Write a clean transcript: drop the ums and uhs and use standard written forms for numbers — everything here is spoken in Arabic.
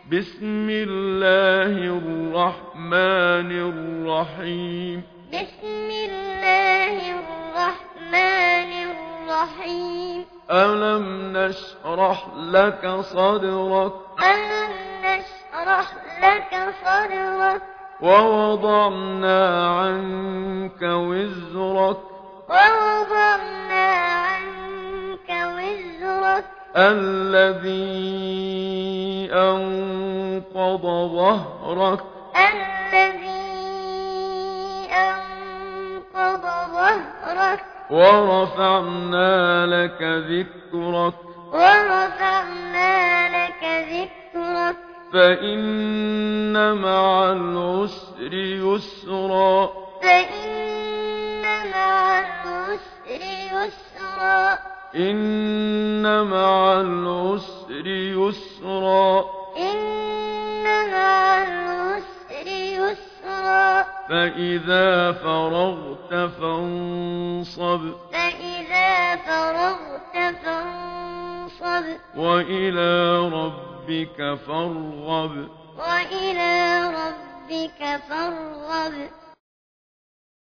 بسم الله الرحمن الرحيم. بسم الله الرحمن الرحيم. ألم نشرح لك صدرك. ألم نشرح لك صدرك. ووضعنا عنك وزرك. ووضعنا عنك وزرك. الذي أنقض ظهرك. الذي أنقض ظهرك. ورفعنا لك ذكرك. ورفعنا لك ذكرك. فإن مع العسر يسرا. فإن مع العسر يسرا. إن مع العسر يسرا. إن مع العسر يسرا. فإذا فرغت فانصب. فإذا فرغت فانصب. وإلى ربك فارغب. وإلى ربك فارغب.